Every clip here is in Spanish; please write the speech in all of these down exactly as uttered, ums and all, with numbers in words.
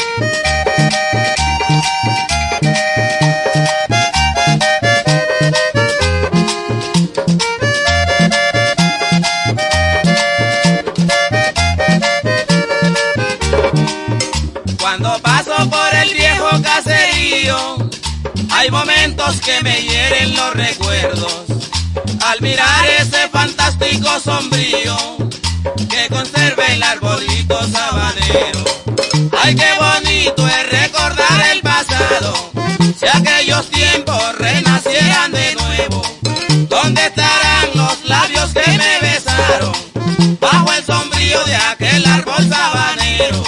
Cuando paso por el viejo caserío, hay momentos que me hieren los recuerdos. Al mirar ese fantástico sombrío que conserva el arbolito sabanero. Ay, qué bonito es recordar el pasado, si aquellos tiempos renacieran de nuevo. ¿Dónde estarán los labios que me besaron bajo el sombrío de aquel árbol sabanero?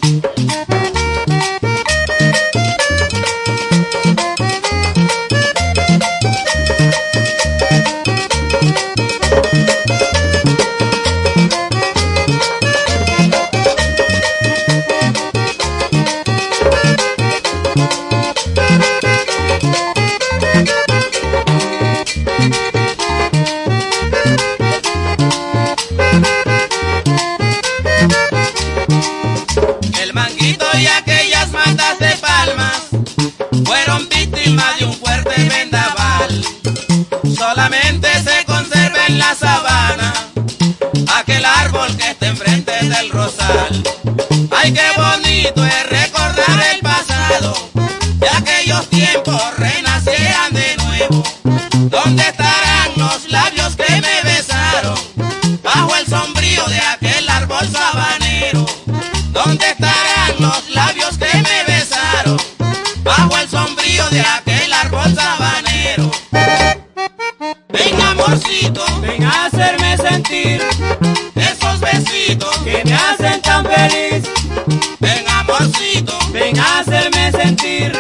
El manguito y aquellas matas de palmas fueron víctimas de un fuerte vendaval. Solamente se conserva en la sabana aquel árbol que está enfrente del rosal. Ay, qué bonito es recordar el pasado, de aquellos tiempos renacieran de nuevo. ¿Dónde estarán los labios que me besaron bajo el sombrío de aquel árbol sabanero? ¿Dónde estarán los labios que me besaron bajo el sombrío de aquel árbol sabanero? Ven, amorcito, ven a hacerme sentir esos besitos que me hacen tan feliz. Ven, amorcito, Ven a hacerme sentir